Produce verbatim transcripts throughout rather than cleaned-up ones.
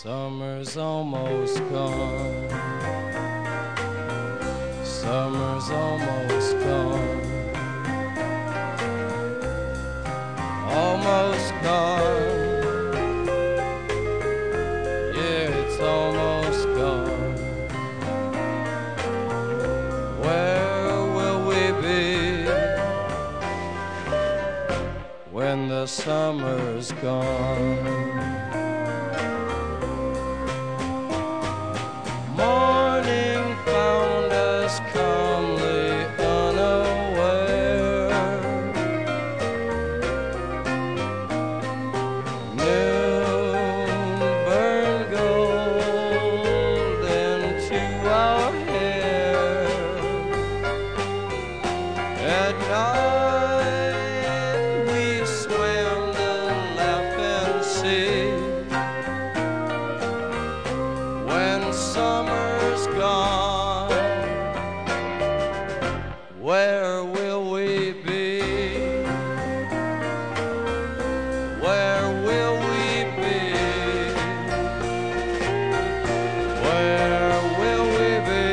Summer's almost gone. Summer's almost gone. Almost gone. Yeah, it's almost gone. Where will we be when the summer's gone? Morning found us calmly unaware. Noon burned gold into our hair. At night we swam the laughing sea. When summer's gone, where will we be? Where will we be? Where will we be?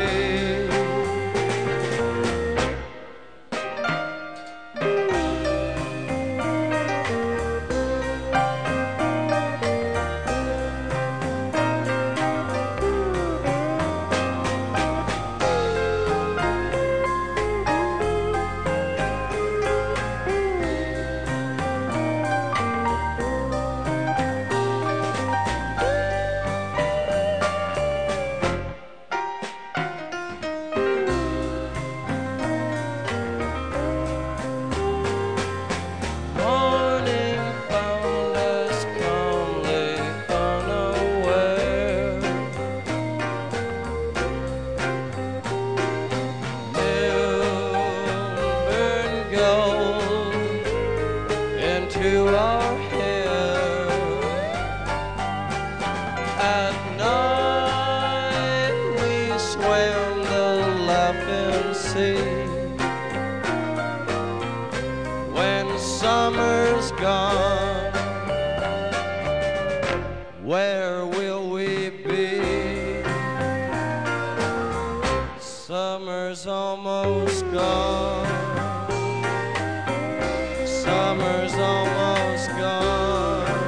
To our hair. At night we swam the laughing sea. When summer's gone, where will we be? Summer's almost gone. Summer's almost gone.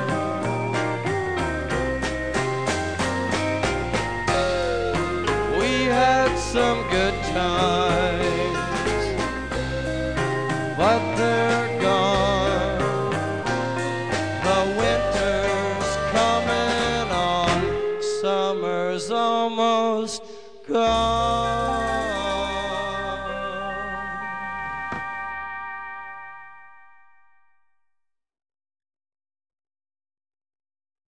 We had some good times, but they're gone. The winter's coming on. Summer's almost gone.